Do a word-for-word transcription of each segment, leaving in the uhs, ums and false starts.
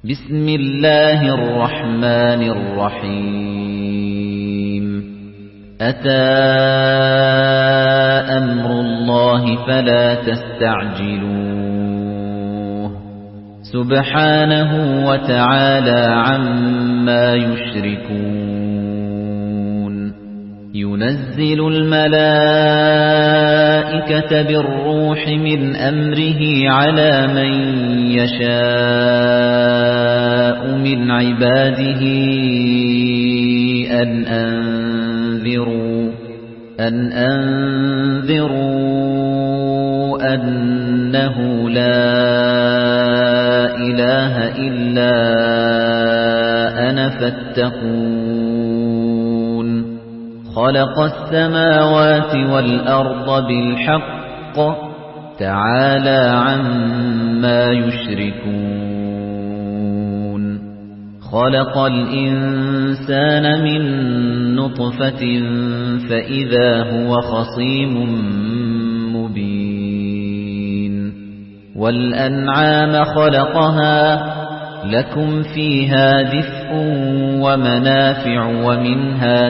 بسم الله الرحمن الرحيم أتى أمر الله فلا تستعجلوه سبحانه وتعالى عما يشركون ينزل الملائكة بالروح من أمره على من يشاء من عباده أن أنذروا أن أنذروا أنه لا إله إلا أنا فاتقون خلق السماوات والأرض بالحق تعالى عما يشركون خلق الإنسان من نطفة فإذا هو خصيم مبين والأنعام خلقها لكم فيها دفء ومنافع ومنها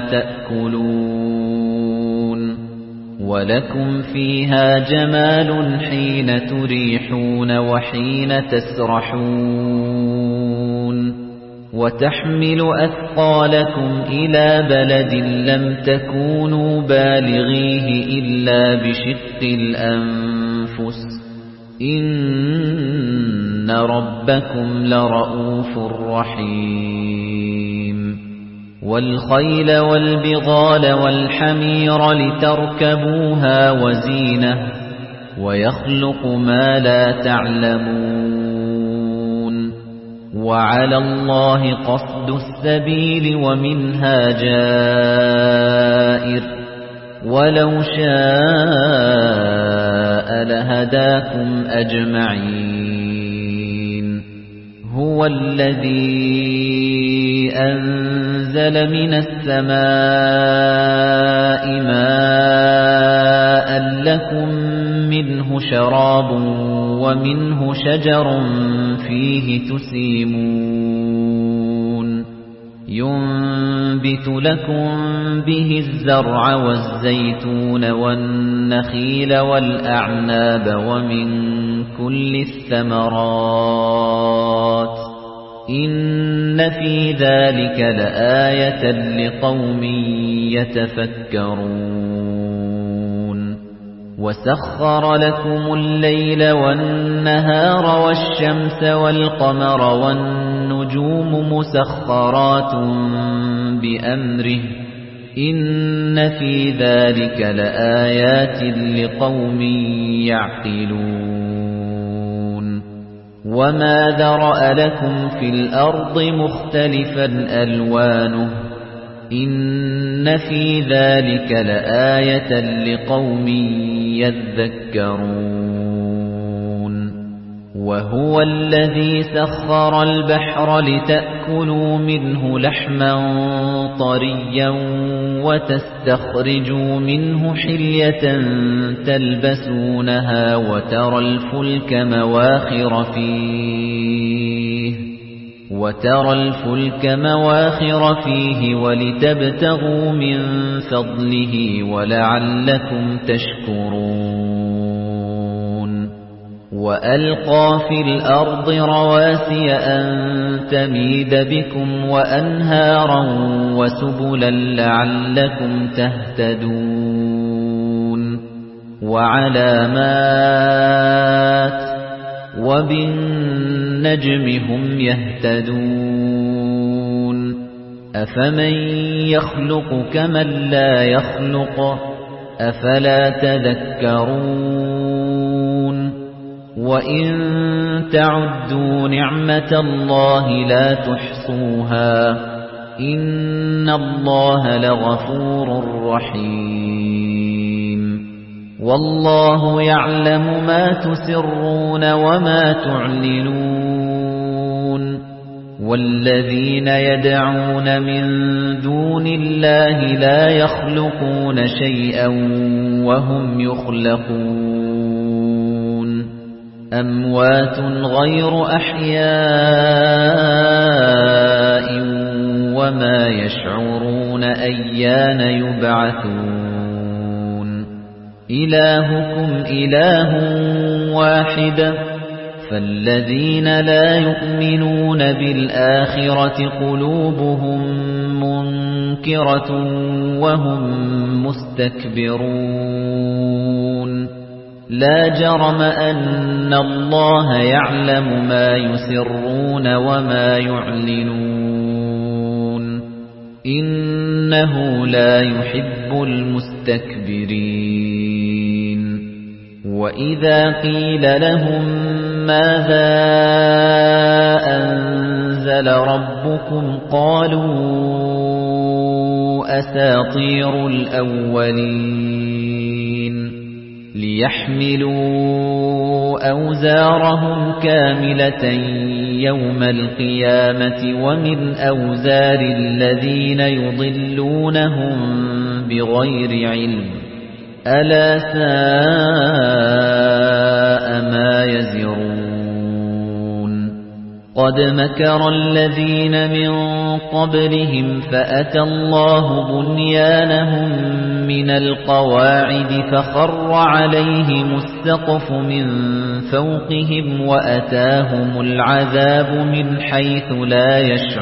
تأكلون ولكم فيها جمال حين تريحون وحين تسرحون وتحمل أثقالكم إلى بلد لم تكونوا بالغيه إلا بشق الأنفس إن ربكم لرؤوف رحيم والخيل والبغال والحمير لتركبوها وزينة ويخلق ما لا تعلمون وعلى الله قصد السبيل ومنها جائر ولو شاء لهداكم أجمعين هو الذي أنزل من السماء ماء لكم منه شراب ومنه شجر فيه تسيمون ينبت لكم به الزرع والزيتون والنخيل والأعناب ومن كل الثمرات إن في ذلك لآية لقوم يتفكرون وسخر لكم الليل والنهار والشمس والقمر والنجوم مسخرات بأمره إن في ذلك لآيات لقوم يعقلون وما ذرأ لكم في الأرض مختلفا ألوانه إن في ذلك لآية لقوم يذكرون وهو الذي سخر البحر لتأكلوا منه لحما طريا وتستخرجوا منه حلية تلبسونها وترى الفلك مواخر فيه وترى الفلك مواخر فيه ولتبتغوا من فضله ولعلكم تشكرون وألقى في الأرض رواسي أن تميد بكم وأنهارا وسبلا لعلكم تهتدون وعلامات وبالنجم هم يهتدون أفمن يخلق كمن لا يخلق أفلا تذكرون وإن تعدوا نعمة الله لا تحصوها إن الله لغفور رحيم والله يعلم ما تسرون وما تعلنون والذين يدعون من دون الله لا يخلقون شيئا وهم يخلقون أموات غير أحياء يبعثون إلهكم إله واحد فالذين لا يؤمنون بالآخرة قلوبهم منكرة وهم مستكبرون لا جرم أن الله يعلم ما يسرون وما يعلنون إنه لا يحب المستكبرين وإذا قيل لهم ماذا أنزل ربكم قالوا أساطير الأولين ليحملوا أوزارهم كاملة يوم القيامة ومن أوزار الذين يضلونهم بغير علم ألا ساء ما يزرون قد مكر الذين من قبلهم فأتى الله بنيانهم من القواعد فخر عليهم السقف من فوقهم وأتاهم العذاب من حيث لا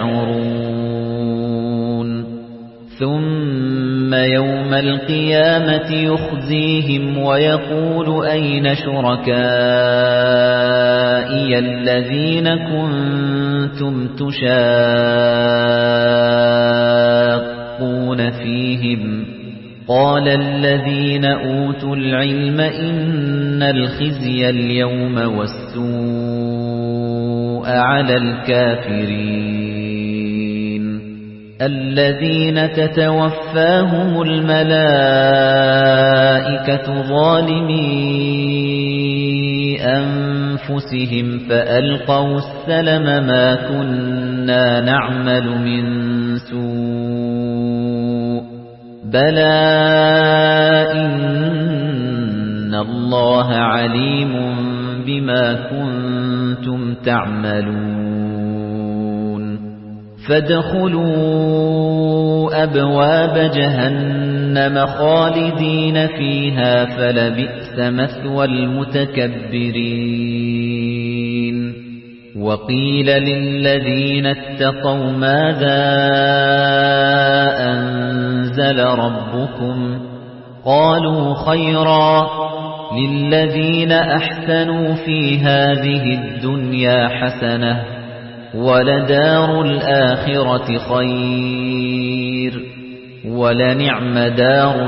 يشعرون ثم يوم القيامة يخزيهم ويقول أين شركائي الذين كنتم تشاقون فيهم قال الذين أوتوا العلم إن الخزي اليوم والسوء على الكافرين الذين تتوفاهم الملائكة ظالمي أنفسهم فألقوا السلم ما كنا نعمل من سوء بلى إن الله عليم بما كنتم تعملون فادخلوا أبواب جهنم خالدين فيها فلبئس مثوى المتكبرين وقيل للذين اتقوا ماذا أنزل ربكم قالوا خيرا للذين أحسنوا في هذه الدنيا حسنة ولدار الآخرة خير ولنعم دار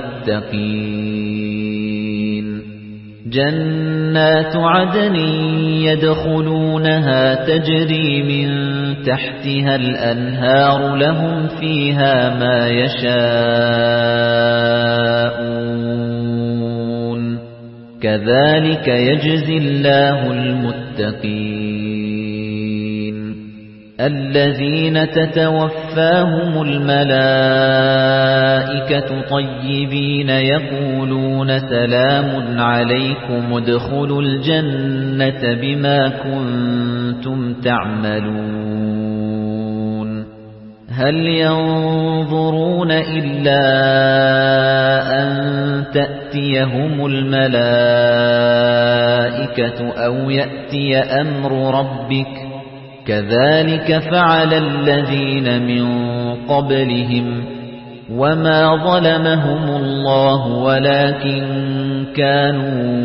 المتقين جنات عدن يدخلونها تجري من تحتها الأنهار لهم فيها ما يشاءون كذلك يجزي الله المتقين الذين تتوفاهم الملائكة طيبين يقولون سلام عليكم ادخلوا الجنة بما كنتم تعملون هل ينظرون إلا أن تأتيهم الملائكة أو يأتي أمر ربك كذلك فعل الذين من قبلهم وما ظلمهم الله ولكن كانوا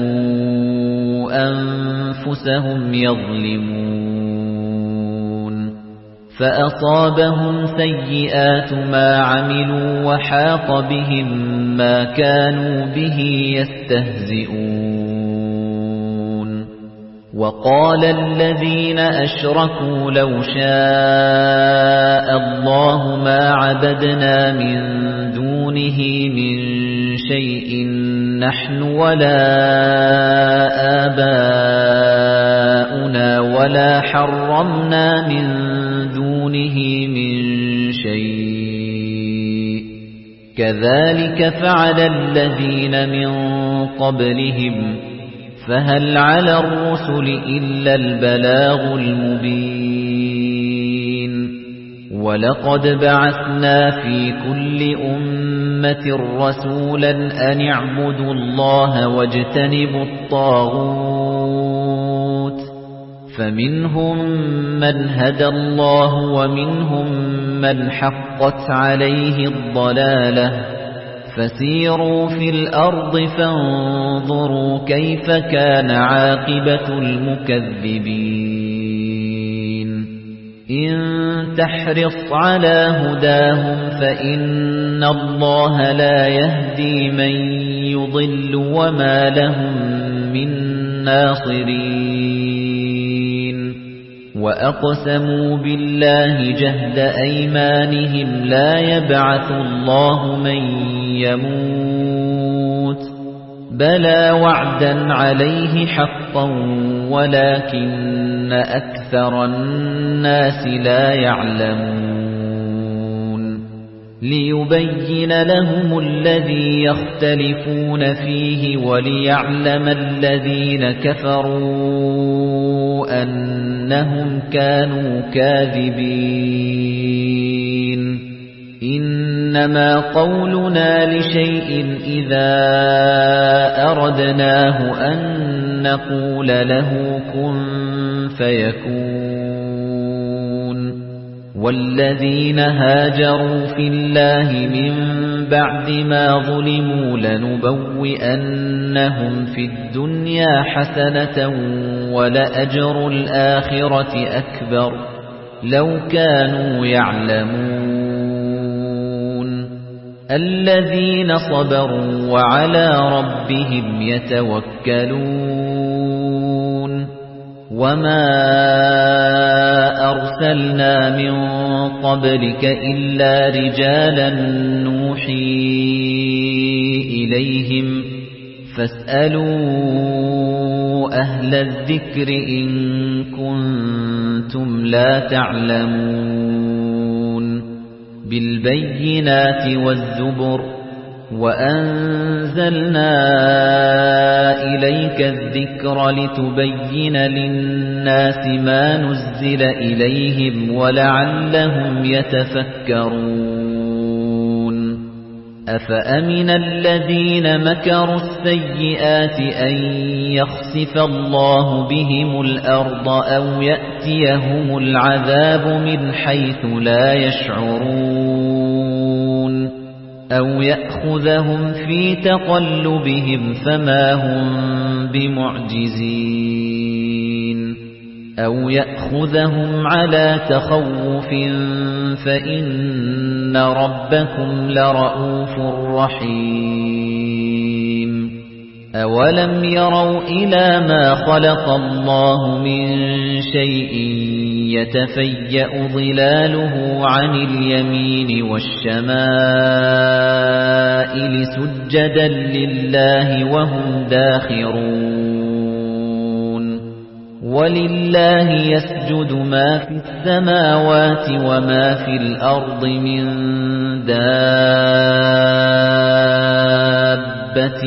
أنفسهم يظلمون فأصابهم سيئات ما عملوا وحاق بهم ما كانوا به يستهزئون وقال الذين أشركوا لو شاء الله ما عبدنا من دونه من شيء نحن ولا آباؤنا ولا حرمنا من دونه من شيء كذلك فعل الذين من قبلهم فهل على الرسل إلا البلاغ المبين وَلَقَدْ بَعَثْنَا فِي كُلِّ أُمَّةٍ رَّسُولًا أَنِ اعْبُدُوا اللَّهَ وَاجْتَنِبُوا الطَّاغُوتَ فَمِنْهُم مَّنْ هَدَى اللَّهُ وَمِنْهُم مَّنْ حَقَّتْ عَلَيْهِ الضَّلَالَةُ فَسِيرُوا فِي الْأَرْضِ فَانظُرُوا كَيْفَ كَانَ عَاقِبَةُ الْمُكَذِّبِينَ إِن تَحْرِصْ عَلَى هُدَاهُمْ فَإِنَّ اللَّهَ لَا يَهْدِي مَن يُضِلُّ وَمَا لَهُم مِّن نَّاصِرِينَ وَأَقْسَمُوا بِاللَّهِ جَهْدَ أَيْمَانِهِمْ لَا يَبْعَثُ اللَّهُ مَن يَمُوتُ بَلَى وَعْدًا عَلَيْهِ حَقًّا وَلَكِنَّ أَكْثَرَ النَّاسِ لَا يَعْلَمُونَ لِيُبَيِّنَ لَهُمُ الَّذِي يَخْتَلِفُونَ فِيهِ وَلِيَعْلَمَ الَّذِينَ كَفَرُوا أَنَّهُمْ كَانُوا كَاذِبِينَ إِنَّمَا قَوْلُنَا لِشَيْءٍ إِذَا أَرَدْنَاهُ أَن نَّقُولَ لَهُ كُن فَيَكُونُ وَالَّذِينَ هَاجَرُوا فِي اللَّهِ مِن بَعْدِ مَا ظُلِمُوا لَنُبَوِّئَنَّهُمْ فِي الدُّنْيَا حَسَنَةً وَلَأَجْرُ الْآخِرَةِ أَكْبَرُ لَوْ كَانُوا يَعْلَمُونَ الَّذِينَ صَبَرُوا وَعَلَى رَبِّهِمْ يَتَوَكَّلُونَ وَمَا أَرْسَلْنَا مِن قَبْلِكَ إِلَّا رِجَالًا نُّوحِي إِلَيْهِمْ فَاسْأَلُوا أَهْلَ الذِّكْرِ إِن كُنتُمْ لَا تَعْلَمُونَ بِالْبَيِّنَاتِ وَالزُّبُرِ وَأَنزَلْنَا إِلَيْكَ الذِّكْرَ لِتُبَيِّنَ لِلنَّاسِ مَا نُزِّلَ إِلَيْهِمْ وَلَعَلَّهُمْ يَتَفَكَّرُونَ أَفَأَمِنَ الَّذِينَ مَكَرُوا السَّيِّئَاتِ أَن يَخْسِفَ اللَّهُ بِهِمُ الْأَرْضَ أَوْ يَأْتِيَهُمُ الْعَذَابُ مِنْ حَيْثُ لَا يَشْعُرُونَ أَوْ يَأْخُذَهُمْ فِي تَقَلُّبِهِمْ فَمَا هُمْ بِمُعْجِزِينَ أَوْ يَأْخُذَهُمْ عَلَى تَخَوُّفٍ فَإِنَّ رَبَّكُمْ لَرَءُوفٌ رَحِيمٌ أَوَلَمْ يَرَوْا إِلَى مَا خَلَقَ اللَّهُ مِن شَيْءٍ يَتَفَيَّأُ ظِلَالُهُ عَنِ الْيَمِينِ وَالشَّمَائِلِ سُجَّدًا لِّلَّهِ وَهُمْ دَاخِرُونَ وَلِلَّهِ يَسْجُدُ مَا فِي السَّمَاوَاتِ وَمَا فِي الْأَرْضِ مِن دَابَّةٍ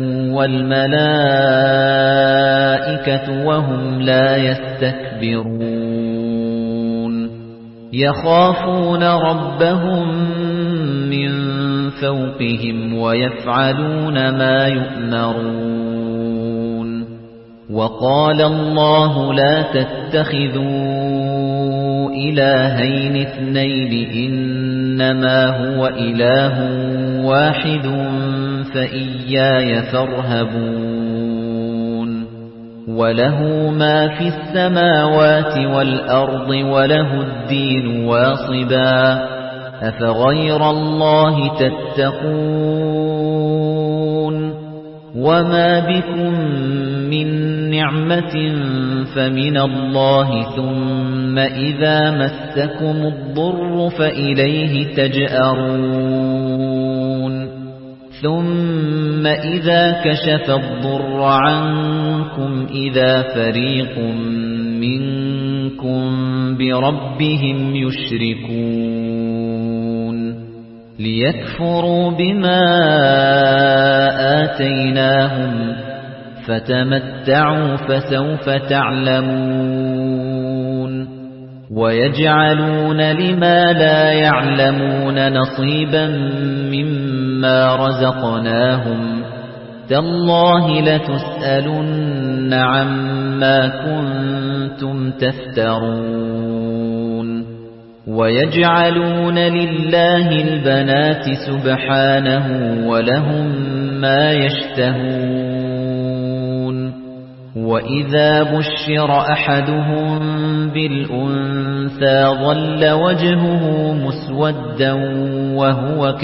وَالْمَلَائِكَةُ وَهُمْ لَا يَسْتَكْبِرُونَ يَخَافُونَ رَبَّهُم مِّن فَوْقِهِمْ وَيَفْعَلُونَ مَا يُؤْمَرُونَ وَقَالَ اللَّهُ لَا تَتَّخِذُوا إِلَٰهَيْنِ اثْنَيْنِ إِنَّمَا هُوَ إِلَٰهٌ وَاحِدٌ فَإِيَّايَ فَارْهَبُونِ وَلَهُ مَا فِي السَّمَاوَاتِ وَالْأَرْضِ وَلَهُ الدِّينُ وَاصِبًا أَفَغَيْرَ اللَّهِ تَتَّقُونَ وَمَا بِكُم مِّن نِّعْمَةٍ فَمِنَ اللَّهِ ثُمَّ إِذَا مَسَّكُمُ الضُّرُّ فَإِلَيْهِ تَجْأَرُونَ ثُمَّ إِذَا كَشَفَ الضُّرَّ عَنكُمْ إِذَا فَرِيقٌ مِّنكُم بِرَبِّهِمْ يُشْرِكُونَ لِيَكْفُرُوا بِمَا آتَيْنَاهُمْ فَتَمَتَّعُوا فَسَوْفَ تَعْلَمُونَ وَيَجْعَلُونَ لِمَا لَا يَعْلَمُونَ نَصِيبًا مِّمَّا رَزَقْنَاهُمْ تَاللَّهِ لَتُسْأَلُنَّ عَمَّا كُنتُمْ تَفْتَرُونَ وَيَجْعَلُونَ لِلَّهِ الْبَنَاتِ سُبْحَانَهُ وَلَهُم مَّا يَشْتَهُونَ وَإِذَا بُشِّرَ أَحَدُهُم بِالْأُنثَىٰ ظَلَّ وَجْهُهُ مُسْوَدًّا وَهُوَ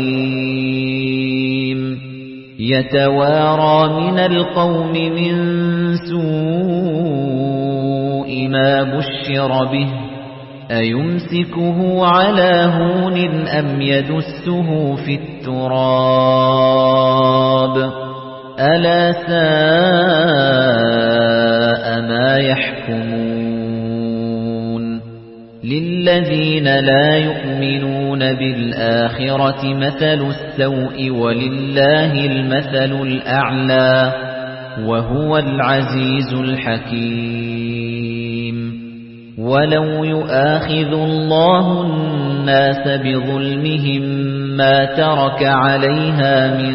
كَظِيمٌ يَتَوَارَىٰ مِنَ الْقَوْمِ مِن سُوءِ مَا بُشِّرَ بِهِ أَيُمْسِكُهُ عَلَىٰ هُونٍ أَمْ يَدُسُّهُ فِي التُّرَابِ أَلَا سَاءَ مَا يَحْكُمُونَ لِلَّذِينَ لَا يُؤْمِنُونَ بِالْآخِرَةِ مَثَلُ السَّوْءِ وَلِلَّهِ الْمَثَلُ الْأَعْلَى وَهُوَ الْعَزِيزُ الْحَكِيمُ وَلَوْ يُؤَاخِذُ اللَّهُ النَّاسَ بِظُلْمِهِم مَّا تَرَكَ عَلَيْهَا مِن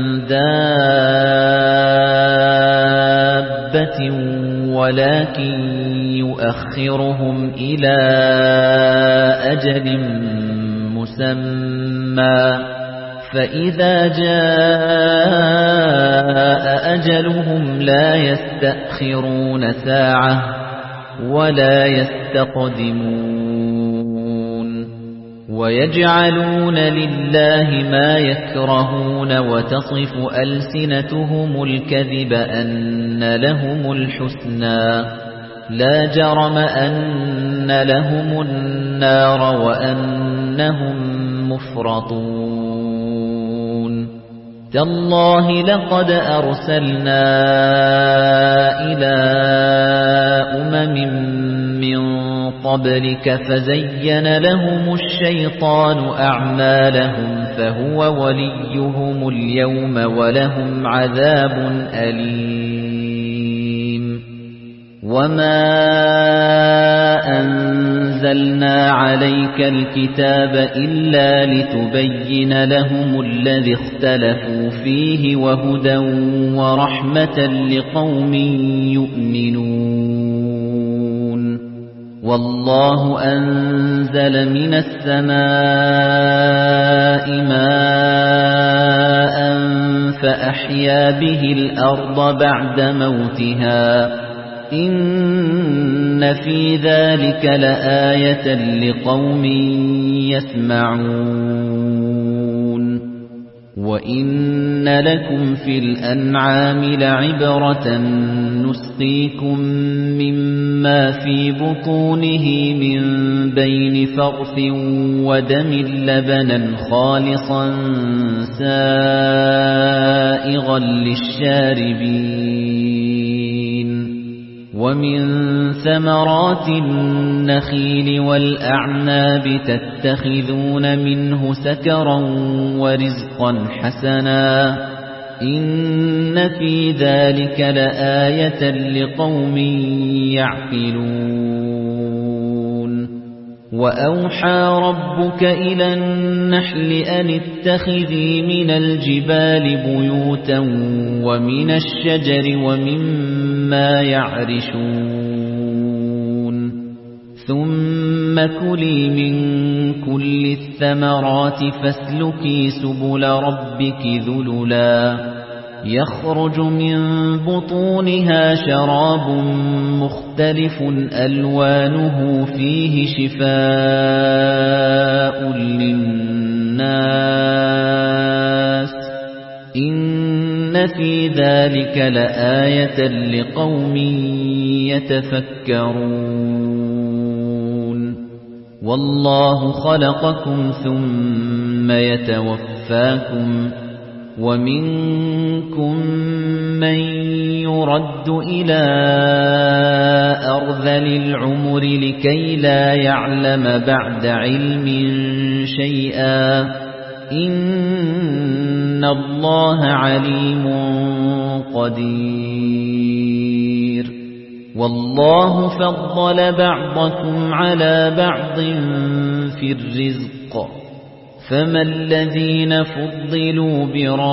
دَابَّةٍ وَلَكِن يُؤَخِّرُهُمْ إِلَى أَجَلٍ مُّسَمًّى فَإِذَا جَاءَ أَجَلُهُمْ لَا يَسْتَأْخِرُونَ سَاعَةً وَلَا يَسْتَقْدِمُونَ وَيَجْعَلُونَ لِلَّهِ مَا يَكْرَهُونَ وَتَصِفُ أَلْسِنَتُهُمُ الْكَذِبَ أَنَّ لَهُمُ الْحُسْنَى لَا جَرَمَ أَنَّ لَهُمُ النَّارَ وَأَنَّهُم مُّفْرَطُونَ تَاللَّهِ لَقَدْ أَرْسَلْنَا إِلَى أُمَمٍ مِّن قَبْلِكَ فَزَيَّنَ لَهُمُ الشَّيْطَانُ أَعْمَالَهُمْ فَهُوَ وَلِيُّهُمُ الْيَوْمَ وَلَهُمْ عَذَابٌ أَلِيمٌ وَمَا أَنزَلْنَا عَلَيْكَ الْكِتَابَ إِلَّا لِتُبَيِّنَ لَهُمُ الَّذِي اخْتَلَفُوا فِيهِ وَهُدًى وَرَحْمَةً لِقَوْمٍ يُؤْمِنُونَ وَاللَّهُ أَنزَلَ مِنَ السَّمَاءِ مَاءً فَأَحْيَا بِهِ الْأَرْضَ بَعْدَ مَوْتِهَا إِنَّ فِي ذَلِكَ لَآيَةً لِقَوْمٍ يَسْمَعُونَ وَإِنَّ لَكُمْ فِي الْأَنْعَامِ لَعِبْرَةً نُسْقِيكُم مِّمَّا فِي بُطُونِهِ مِن بَيْنِ فَرْثٍ وَدَمٍ لَّبَنًا خَالِصًا سَائِغًا لِّلشَّارِبِينَ وَمِن ثَمَرَاتِ النَّخِيلِ وَالْأَعْنَابِ تَتَّخِذُونَ مِنْهُ سَكَرًا وَرِزْقًا حَسَنًا إِنَّ فِي ذَلِكَ لَآيَةً لِقَوْمٍ يَعْقِلُونَ وَأَوْحَى رَبُّكَ إِلَى النَّحْلِ أَنِ اتَّخِذِي مِنَ الْجِبَالِ بُيُوتًا وَمِنَ الشَّجَرِ وَمِمَّا يَعْرِشُونَ ثُمَّ كُلِي مِن كُلِّ الثَّمَرَاتِ فَاسْلُكِي سُبُلَ رَبِّكِ ذُلُلًا يَخْرُجُ مِن بُطُونِهَا شَرَابٌ مُخْتَلِفٌ أَلْوَانُهُ فِيهِ شِفَاءٌ لِّلنَّاسِ إِنَّ فِي ذَلِكَ لَآيَةً لِقَوْمٍ يَتَفَكَّرُونَ وَاللَّهُ خَلَقَكُمْ ثُمَّ يَتَوَفَّاكُمْ وَمِنكُم مَّن يُرَدُّ إِلَى أَرْذَلِ الْعُمُرِ لِكَيْ لَا يَعْلَمَ بَعْدَ عِلْمٍ شَيْئًا إِنَّ اللَّهَ عَلِيمٌ قَدِيرٌ وَاللَّهُ فَضَّلَ بَعْضَكُمْ عَلَى بَعْضٍ فِي الرِّزْقِ فَمَا الَّذِينَ فُضِّلُوا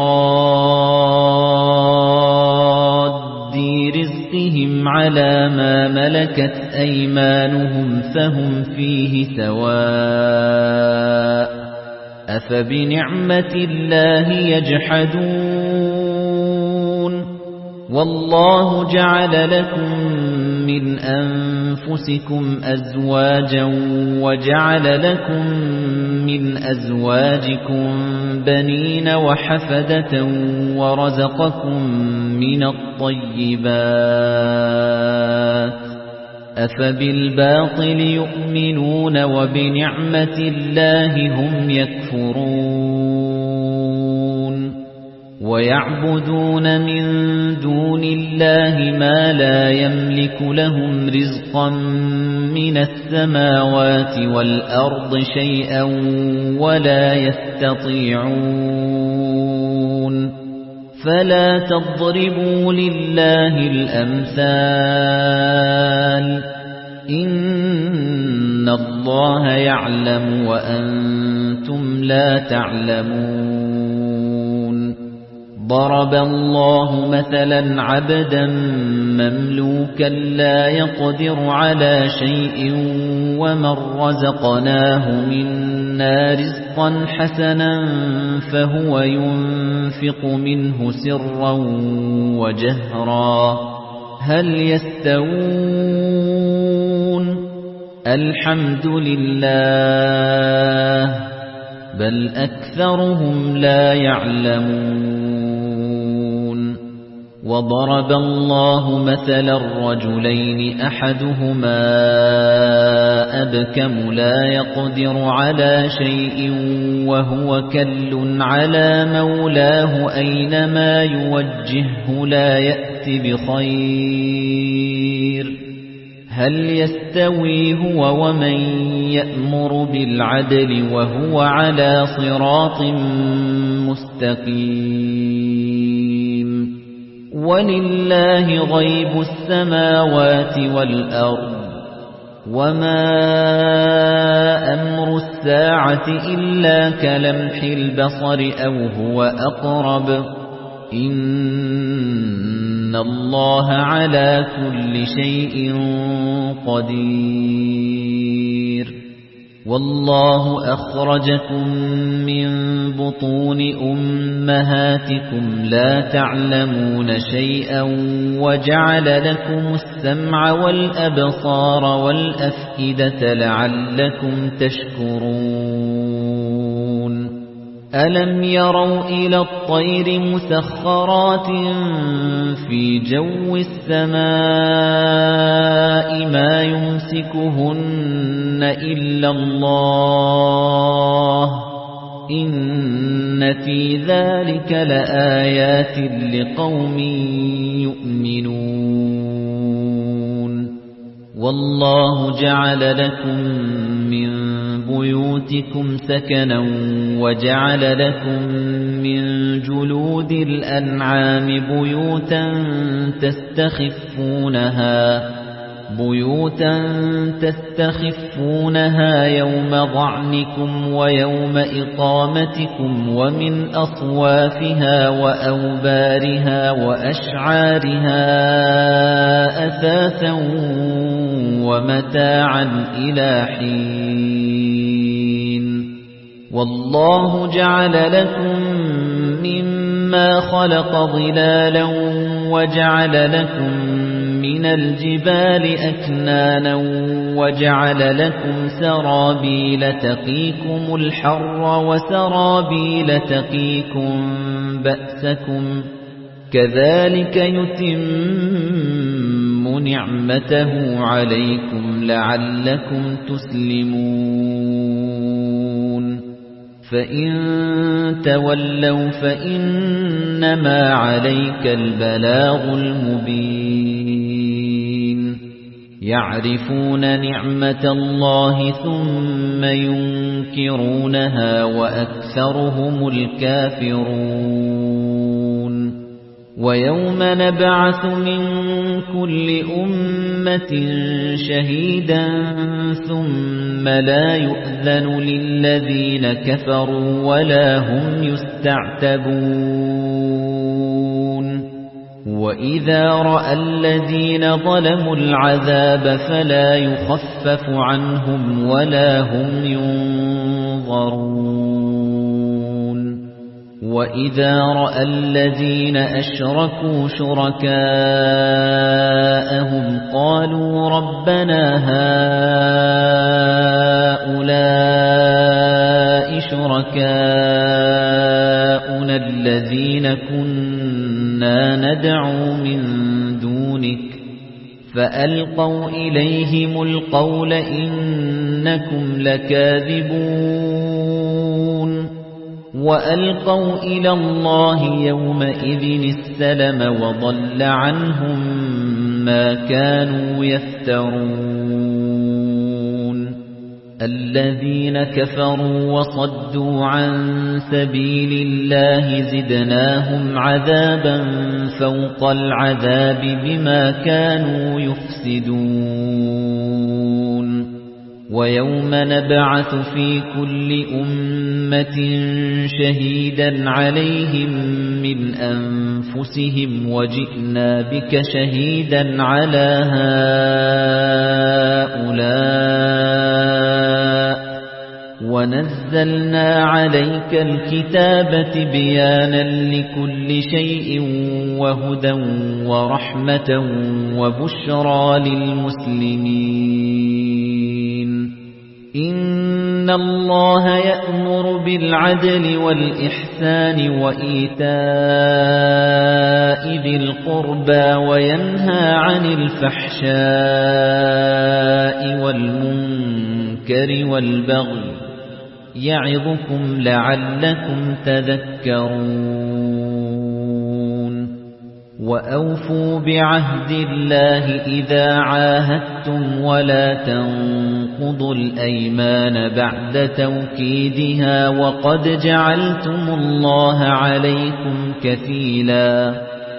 بِرَادِّ رِزْقِهِمْ عَلَى مَا مَلَكَتْ أَيْمَانُهُمْ فَهُمْ فِيهِ سَوَاءٌ أَفَبِنِعْمَةِ اللَّهِ يَجْحَدُونَ وَاللَّهُ جَعَلَ لَكُم مِّنْ أَنفُسِكُمْ أَزْوَاجًا وَجَعَلَ لَكُم مِّنْ أَزْوَاجِكُم بَنِينَ وَحَفَدَةً وَرَزَقَكُم مِّنَ الطَّيِّبَاتِ أَفَبِالْبَاطِلِ يُؤْمِنُونَ وَبِنِعْمَةِ اللَّهِ هُمْ يَكْفُرُونَ وَيَعْبُدُونَ مِن دُونِ اللَّهِ مَا لَا يَمْلِكُ لَهُمْ رِزْقًا مِّنَ السَّمَاوَاتِ وَالْأَرْضِ شَيْئًا وَلَا يَسْتَطِيعُونَ فَلَا تَضْرِبُوا لِلَّهِ الْأَمْثَالَ إِنَّ اللَّهَ يَعْلَمُ وَأَنتُمْ لَا تَعْلَمُونَ ضَرَبَ اللَّهُ مَثَلًا عَبْدًا مَّمْلُوكًا لَّا يَقْدِرُ عَلَىٰ شَيْءٍ وَمَن رَّزَقْنَاهُ مِنَّا رِزْقًا حَسَنًا فَهُوَ يُنفِقُ مِنْهُ سِرًّا وَجَهْرًا هَلْ يَسْتَوُونَ الْحَمْدُ لِلَّهِ بَلْ أَكْثَرُهُمْ لَا يَعْلَمُونَ وَضَرَبَ اللَّهُ مَثَلًا رَّجُلَيْنِ أَحَدُهُمَا أَبْكَمُ لَا يَقْدِرُ عَلَىٰ شَيْءٍ وَهُوَ كَلٌّ عَلَىٰ مَوْلَاهُ أَيْنَمَا يُوَجِّههُّ لَا يَأْتِ بِخَيْرٍ هَلْ يَسْتَوِي هُوَ وَمَن يَأْمُرُ بِالْعَدْلِ وَهُوَ عَلَىٰ صِرَاطٍ مُّسْتَقِيمٍ وَلِلَّهِ غَيْبُ السَّمَاوَاتِ وَالْأَرْضِ وَمَا أَمْرُ السَّاعَةِ إِلَّا كَلَمْحِ الْبَصَرِ أَوْ هُوَ أَقْرَبُ إِنَّ اللَّهَ عَلَى كُلِّ شَيْءٍ قَدِيرٌ وَاللَّهُ أَخْرَجَكُم مِّن بُطُونِ أُمَّهَاتِكُمْ لَا تَعْلَمُونَ شَيْئًا وَجَعَلَ لَكُمُ السَّمْعَ وَالْأَبْصَارَ وَالْأَفْئِدَةَ لَعَلَّكُمْ تَشْكُرُونَ أَلَمْ يَرَوْا إِلَى الطَّيْرِ مُسَخَّرَاتٍ فِي جَوِّ السَّمَاءِ مَا يُمْسِكُهُنَّ إِلَّا اللَّهُ إِنَّ فِي ذَلِكَ لَآيَاتٍ لِقَوْمٍ يُؤْمِنُونَ وَاللَّهُ جَعَلَ لَكُم مِّن بُيُوتِكُمْ سَكَنًا وَجَعَلَ لَكُم مِّن جُلُودِ الْأَنْعَامِ بُيُوتًا تَسْتَخِفُّونَهَا بُيُوتًا تَسْتَخِفُّونَهَا يَوْمَ ظَعْنِكُمْ وَيَوْمَ إِقَامَتِكُمْ وَمِنْ أَصْوَافِهَا وَأَوْبَارِهَا وَأَشْعَارِهَا أَثَاثًا وَمَتَاعًا إِلَى حِينٍ وَاللَّهُ جَعَلَ لَكُم مِّمَّا خَلَقَ ظِلَالًا وَجَعَلَ لَكُم مِّنَ الْجِبَالِ أَكْنَانًا وَجَعَلَ لَكُمْ سَرَابِيلَ تَقِيكُمُ الْحَرَّ وَسَرَابِيلَ تَقِيكُم بَأْسَكُمْ كَذَلِكَ يُتِمُّ نِعْمَتَهُ عَلَيْكُمْ لَعَلَّكُمْ تُسْلِمُونَ فَإِن تَوَلَّوْا فَإِنَّمَا عَلَيْكَ الْبَلَاغُ الْمُبِينُ يَعْرِفُونَ نِعْمَةَ اللَّهِ ثُمَّ يُنكِرُونَهَا وَأَكْثَرُهُمُ الْكَافِرُونَ وَيَوْمَ نَبْعَثُ مِن كُلِّ أُمَّةٍ شَهِيدًا ثُمَّ لَا يُؤْذَنُ لِلَّذِينَ كَفَرُوا وَلَا هُمْ يُسْتَعْتَبُونَ وَإِذَا رَأَى الَّذِينَ ظَلَمُوا الْعَذَابَ فَلَا يُخَفَّفُ عَنْهُمْ وَلَا هُمْ يُنظَرُونَ وَإِذَا رَأَى الَّذِينَ أَشْرَكُوا شُرَكَاءَهُمْ قَالُوا رَبَّنَا هَؤُلَاءِ شُرَكَاؤُنَا الَّذِينَ كُنَّا نَدْعُو مِن دُونِكَ فَأَلْقَوْا إِلَيْهِمُ الْقَوْلَ إِنَّكُمْ لَكَاذِبُونَ وَأَلْقَوْا إِلَى اللَّهِ يَوْمَئِذٍ السَّلَمَ وَضَلَّ عَنْهُم مَّا كَانُوا يَفْتَرُونَ الَّذِينَ كَفَرُوا وَصَدُّوا عَن سَبِيلِ اللَّهِ زِدْنَاهُمْ عَذَابًا فَوْقَ الْعَذَابِ بِمَا كَانُوا يُفْسِدُونَ وَيَوْمَ نَبْعَثُ فِي كُلِّ أُمَّةٍ شَهِيدًا عَلَيْهِمْ مِنْ أَنفُسِهِمْ وَجِئْنَا بِكَ شَهِيدًا عَلَى هَؤُلَاءِ وَنَزَّلْنَا عَلَيْكَ الْكِتَابَ تِبْيَانًا لِكُلِّ شَيْءٍ وَهُدًى وَرَحْمَةً وَبُشْرَى لِلْمُسْلِمِينَ إِنَّ اللَّهَ يَأْمُرُ بِالْعَدْلِ وَالْإِحْسَانِ وَإِيتَاءِ ذِي الْقُرْبَى وَيَنْهَى عَنِ الْفَحْشَاءِ وَالْمُنكَرِ وَالْبَغْيِ يَعِظُكُمْ لَعَلَّكُمْ تَذَكَّرُونَ وَأَوْفُوا بِعَهْدِ اللَّهِ إِذَا عَاهَدتُّمْ وَلَا تَنقُضُوا الْأَيْمَانَ بَعْدَ تَوْكِيدِهَا وَقَدْ جَعَلْتُمُ اللَّهَ عَلَيْكُمْ كَفِيلًا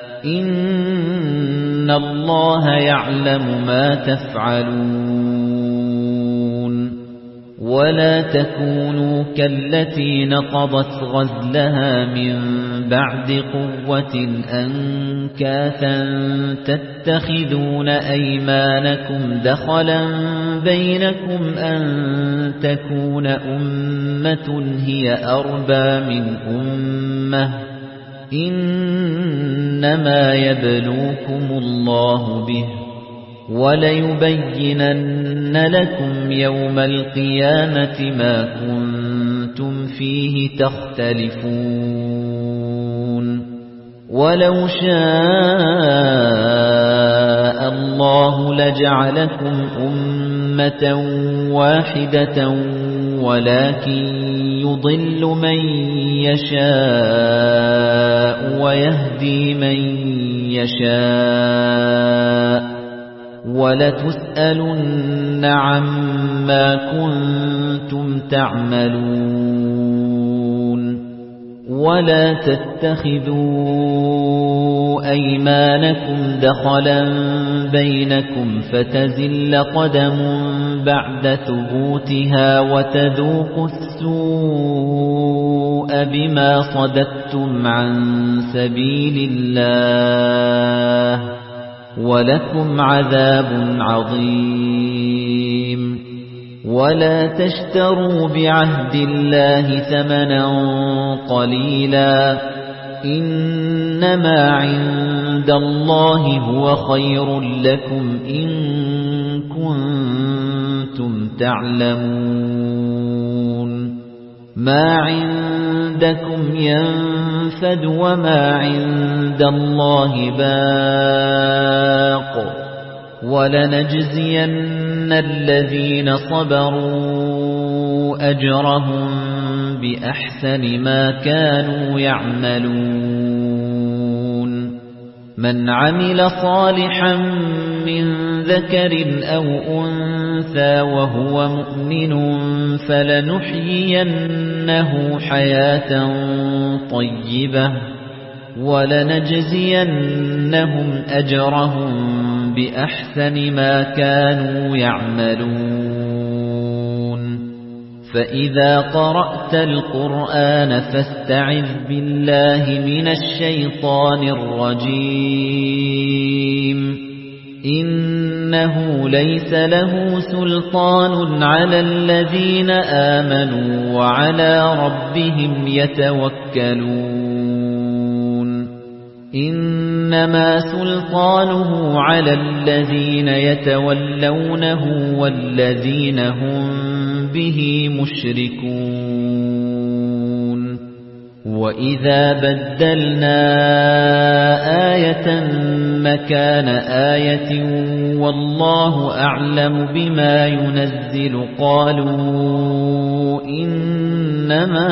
إِنَّ اللَّهَ يَعْلَمُ مَا تَفْعَلُونَ وَلَا تَكُونُوا كَالَّتِي نَقَضَتْ غَزْلَهَا مِنْ بَعْدِ قُوَّةٍ أَنكَاثًا تَتَّخِذُونَ أَيْمَانَكُمْ دَخَلًا بَيْنَكُمْ أَنْ تَكُونَ أُمَّةٌ هِيَ أَرْبَى مِنْ أُمَّةٍ إِنَّمَا يَبْلُوكُمُ اللَّهُ بِهِ وَلَيُبَيِّنَنَّ لَكُمْ يَوْمَ الْقِيَامَةِ مَا كُنتُمْ فِيهِ تَخْتَلِفُونَ وَلَوْ شَاءَ اللَّهُ لَجَعَلَكُمْ أُمَّةً وَاحِدَةً وَلَكِن يُضِلُّ مَن يَشَاءُ وَيَهْدِي مَن يَشَاءُ وَلَتُسْأَلُنَّ عَمَّا كُنتُمْ تَعْمَلُونَ وَلَا تَتَّخِذُوا أَيْمَانَكُمْ دَخَلًا بَيْنَكُمْ فَتَزِلَّ قَدَمٌ بَعْدَ ثُبُوتِهَا وَتَذُوقُوا السُّوءَ بِمَا صَدَدتُّمْ عَن سَبِيلِ اللَّهِ وَلَكُمْ عَذَابٌ عَظِيمٌ وَلَا تَشْتَرُوا بِعَهْدِ اللَّهِ ثَمَنًا قَلِيلًا إِنَّمَا عِندَ اللَّهِ هُوَ خَيْرٌ لَّكُمْ إِن كُنتُمْ تَعْلَمُونَ مَا عِندَكُمْ يَنفَدُ وَمَا عِندَ اللَّهِ بَاقٍ وَلَنَجْزِيَنَّ الَّذِينَ صَبَرُوا أَجْرَهُم بِأَحْسَنِ مَا كَانُوا يَعْمَلُونَ مَنْ عَمِلَ صَالِحًا مِنْ ذَكَرٍ أَوْ أُنثَى وَهُوَ مُؤْمِنٌ فَلَنُحْيِيَنَّهُ حَيَاةً طَيِّبَةً وَلَنَجْزِيَنَّهُمْ أَجْرَهُم بِأَحْسَنِ مَا كَانُوا يَعْمَلُونَ فَإِذَا قَرَأْتَ الْقُرْآنَ فَاسْتَعِذْ بِاللَّهِ مِنَ الشَّيْطَانِ الرَّجِيمِ إِنَّهُ لَيْسَ لَهُ سُلْطَانٌ عَلَى الَّذِينَ آمَنُوا وَعَلَى رَبِّهِمْ يَتَوَكَّلُونَ إِنَّمَا سُلْطَانُهُ عَلَى الَّذِينَ يَتَوَلَّوْنَهُ وَالَّذِينَ هُمْ بِهِ مُشْرِكُونَ وَإِذَا بَدَّلْنَا آيَةً مَكَانَ آيَةٍ وَاللَّهُ أَعْلَمُ بِمَا يُنَزِّلُ قَالُوا إِنَّمَا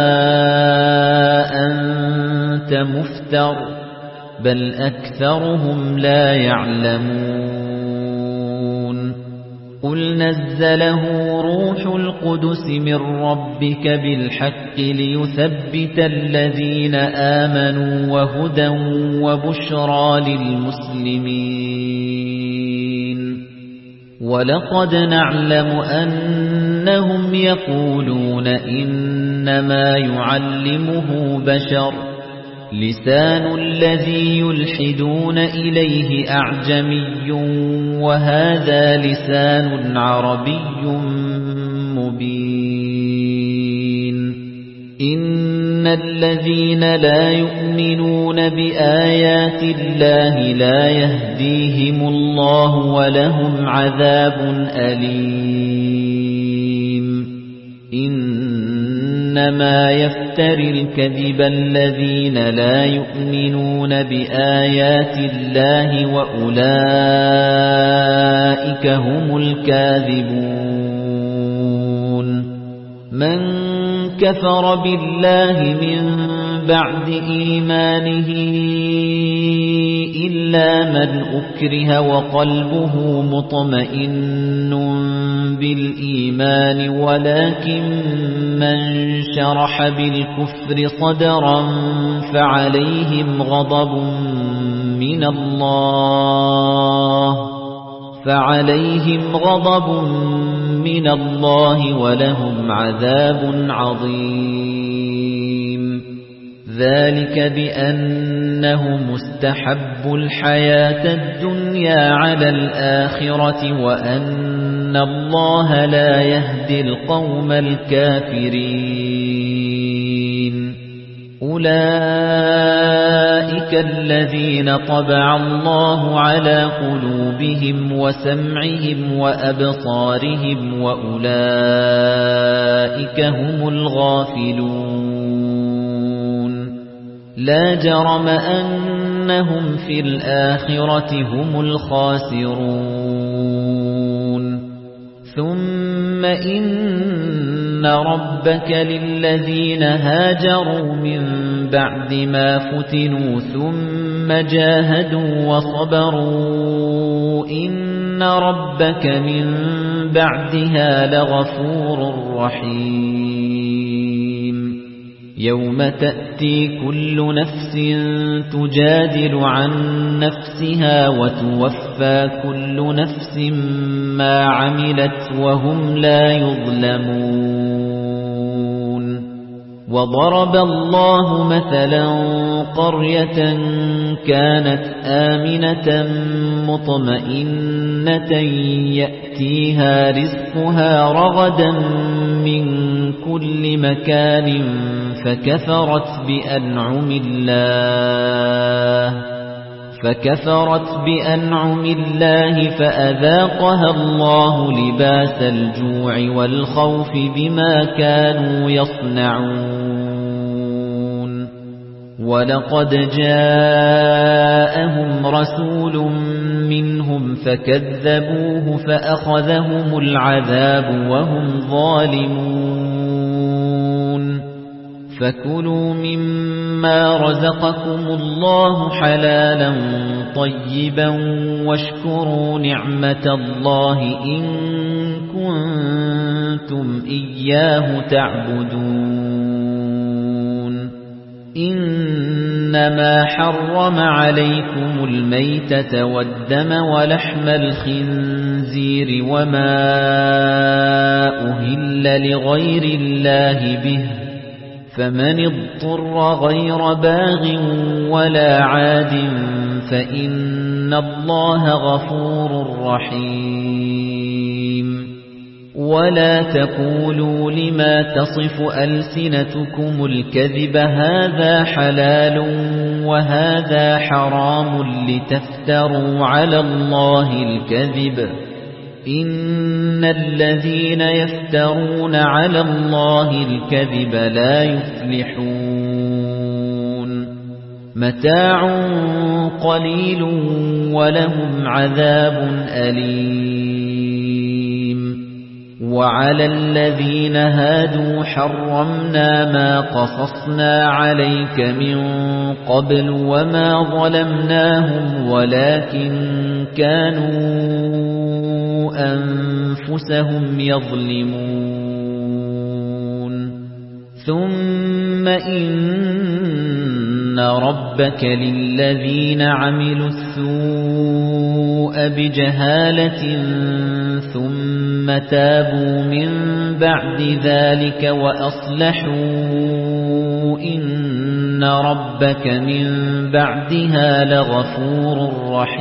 أَنْتَ مُفْتَرٍ بَلْ أَكْثَرُهُمْ لَا يَعْلَمُونَ قُلْ نَزَّلَهُ رُوحُ الْقُدُسِ مِنْ رَبِّكَ بِالْحَقِّ لِيُثَبِّتَ الَّذِينَ آمَنُوا وَهُدًى وَبُشْرَى لِلْمُسْلِمِينَ وَلَقَدْ نَعْلَمُ أَنَّهُمْ يَقُولُونَ إِنَّمَا يُعَلِّمُهُ بَشَرٌ لِسَانُ الَّذِي يُلْحِدُونَ إِلَيْهِ أَعْجَمِيٌّ وَهَذَا لِسَانٌ عَرَبِيٌّ مُبِينٌ إِنَّ الَّذِينَ لَا يُؤْمِنُونَ بِآيَاتِ اللَّهِ لَا يَهْدِيهِمُ اللَّهُ وَلَهُمْ عَذَابٌ أَلِيمٌ إِنَّمَا يَفْتَرِي الْكَذِبَ الَّذِينَ لَا يُؤْمِنُونَ بِآيَاتِ اللَّهِ وَأُولَئِكَ هُمُ الْكَاذِبُونَ مَنْ كَفَرَ بِاللَّهِ مِنْ بَعْدِ إِيمَانِهِ إِلَّا مَنْ أُكْرِهَ وَقَلْبُهُ مُطْمَئِنٌّ بِالْإِيمَانِ وَلَكِنْ مَنْ شَرَحَ بِالْكُفْرِ صَدْرًا فَعَلَيْهِمْ غَضَبٌ مِنَ اللَّهِ فَعَلَيْهِمْ غَضَبٌ مِنَ اللَّهِ وَلَهُمْ عَذَابٌ عَظِيمٌ ذَلِكَ بِأَنَّهُمْ اسْتَحَبُّوا الْحَيَاةَ الدُّنْيَا عَلَى الْآخِرَةِ وَأَنَّ اللَّهَ لَا يَهْدِي الْقَوْمَ الْكَافِرِينَ أُولَئِكَ الَّذِينَ طَبَعَ اللَّهُ عَلَى قُلُوبِهِمْ وَسَمْعِهِمْ وَأَبْصَارِهِمْ وَأُولَئِكَ هُمُ الْغَافِلُونَ لَا جَرَمَ أَنَّهُمْ فِي الْآخِرَةِ هُمُ الْخَاسِرُونَ ثُمَّ إِنَّ رَبَّكَ لِلَّذِينَ هَاجَرُوا مِن بَعْدِ مَا فُتِنُوا ثُمَّ جَاهَدُوا وَصَبَرُوا إِنَّ رَبَّكَ مِن بَعْدِهَا لَغَفُورٌ رَّحِيمٌ يَوْمَ تَأْتِي كُلُّ نَفْسٍ تُجَادِلُ عَن نَّفْسِهَا وَتُوَفَّى كُلُّ نَفْسٍ مَّا عَمِلَتْ وَهُمْ لا يُظْلَمُونَ وَضَرَبَ اللَّهُ مَثَلًا قَرْيَةً كَانَتْ آمِنَةً مُطْمَئِنَّةً يَأْتِيهَا رِزْقُهَا رَغَدًا مِّن كُلِّ مَكَانٍ فَكَفَرَتْ بِأَنْعُمِ اللَّهِ فَكَفَرَتْ بِأَنْعُمِ اللَّهِ فَأَذَاقَهَا اللَّهُ لِبَاسَ الْجُوعِ وَالْخَوْفِ بِمَا كَانُوا يَصْنَعُونَ وَلَقَدْ جَاءَهُمْ رَسُولٌ مِّنْهُمْ فَكَذَّبُوهُ فَأَخَذَهُمُ الْعَذَابُ وَهُمْ ظَالِمُونَ فَكُلُوا مِمَّا رَزَقَكُمُ اللَّهُ حَلَالًا طَيِّبًا وَاشْكُرُوا نِعْمَةَ اللَّهِ إِن كُنتُمْ إِيَّاهُ تَعْبُدُونَ إِنَّ إنما حرم عليكم الميتة والدم ولحم الخنزير وما أهل لغير الله به فمن اضطر غير باغ ولا عاد فإن الله غفور رحيم ولا تقولوا لما تصف ألسنتكم الكذب هذا حلال وهذا حرام لتفتروا على الله الكذب إن الذين يفترون على الله الكذب لا يفلحون متاع قليل ولهم عذاب أليم وعلى الذين هادوا حرمنا ما قصصنا عليك من قبل وما ظلمناهم ولكن كانوا أنفسهم يظلمون ثم إن ربك للذين عملوا السوء بجهالة ثم تابوا من بعد ذلك وأصلحوا إن ربك من بعدها لغفور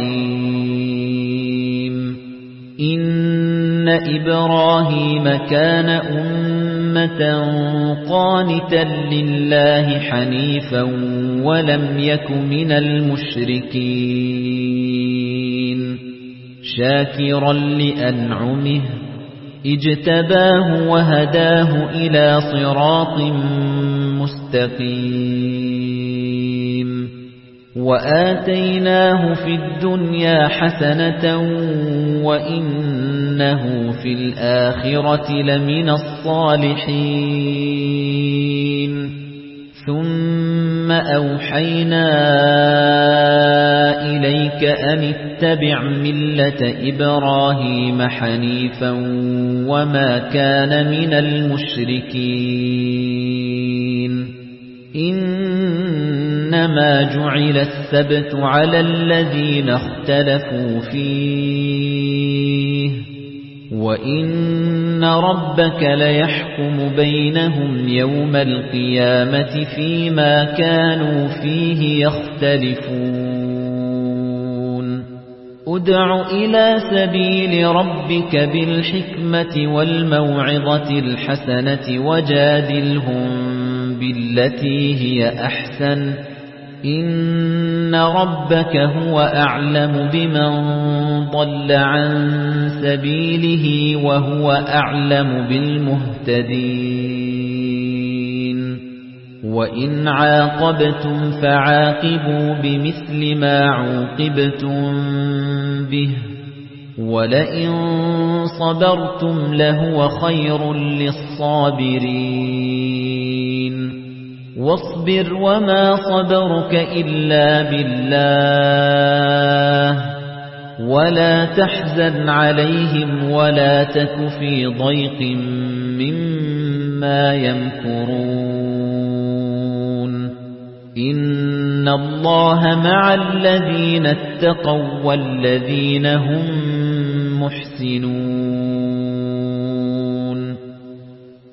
رحيم إن إبراهيم كان أمة قانتا لله حنيفا ولم يك من المشركين شاكرا لأنعمه اجتباه وهداه إلى صراط مستقيم وآتيناه في الدنيا حسنة وإنه في الآخرة لمن الصالحين ثم أوحينا إليك أن اتبع ملة إبراهيم حنيفا وما كان من المشركين إنما جعل السبت على الذين اختلفوا فيه وإن ربك ليحكم بينهم يوم القيامة فيما كانوا فيه يختلفون ادع إلى سبيل ربك بالحكمة والموعظة الحسنة وجادلهم بالتي هي أحسن إن ربك هو أعلم بمن ضل عن سبيله وهو أعلم بالمهتدين وإن عاقبتم فعاقبوا بمثل ما عوقبتم به ولئن صبرتم لهو خير للصابرين واصبر وما صبرك إلا بالله ولا تحزن عليهم ولا تك في ضيق مما يمكرون إن الله مع الذين اتقوا والذين هم محسنون